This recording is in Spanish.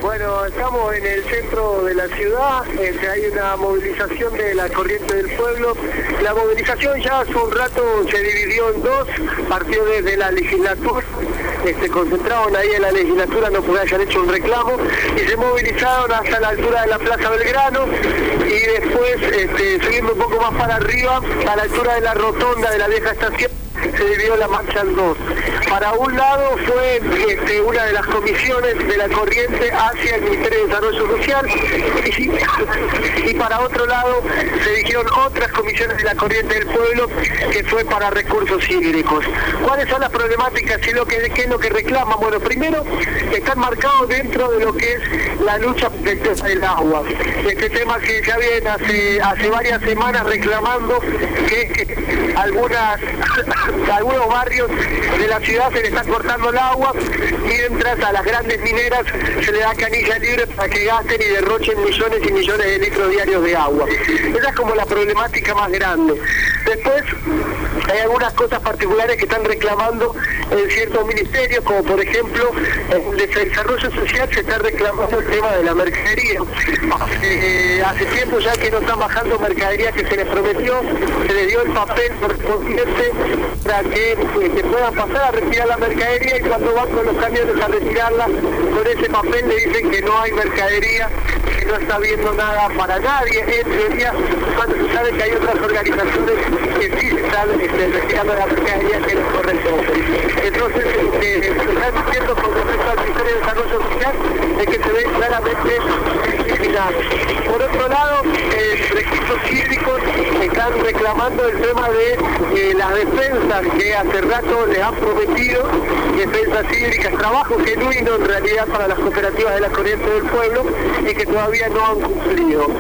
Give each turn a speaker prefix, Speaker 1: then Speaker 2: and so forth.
Speaker 1: Bueno, estamos en el centro de la ciudad, hay una movilización de la Corriente del Pueblo. La movilización ya hace un rato se dividió en dos, partió desde la legislatura, concentraron ahí en la legislatura, no porque hayan hecho un reclamo, y se movilizaron hasta la altura de la Plaza Belgrano, y después, subiendo un poco más para arriba, a la altura de la rotonda de la vieja estación, se dividió la marcha en dos. Para un lado fue una de las comisiones de la Corriente hacia el Ministerio de Desarrollo Social y para otro lado se dirigieron otras comisiones de la Corriente del Pueblo que fue para recursos hídricos. ¿Cuáles son las problemáticas y qué es lo que reclaman? Bueno, primero, están marcados dentro de lo que es la lucha por el tema del agua. Este tema que ya viene hace varias semanas reclamando que algunos barrios de la ciudad se le está cortando el agua, mientras a las grandes mineras se le da canilla libre para que gasten y derrochen millones y millones de litros diarios de agua. Esa es como la problemática más grande. Después hay algunas cosas particulares que están reclamando en ciertos ministerios, como por ejemplo en Desarrollo Social se está reclamando el tema de la mercadería. Hace tiempo ya que no están bajando mercadería que se les prometió, se les dio el papel correspondiente para que puedan pasar a retirar la mercadería, y cuando van con los camiones a retirarla, con ese papel le dicen que no hay mercadería, que no está viendo nada para nadie. En teoría, cuando se sabe que hay otras organizaciones que sí están retirando la mercadería que les corresponde. Entonces, lo que se está diciendo con respecto al Ministerio de Desarrollo Social es que se ve claramente discriminado. Por otro lado, recursos hídricos están reclamando el tema de las defensas que hace rato les han prometido, defensas hídricas, trabajo genuino en realidad para las cooperativas de la Corriente del Pueblo, y que todavía no han cumplido.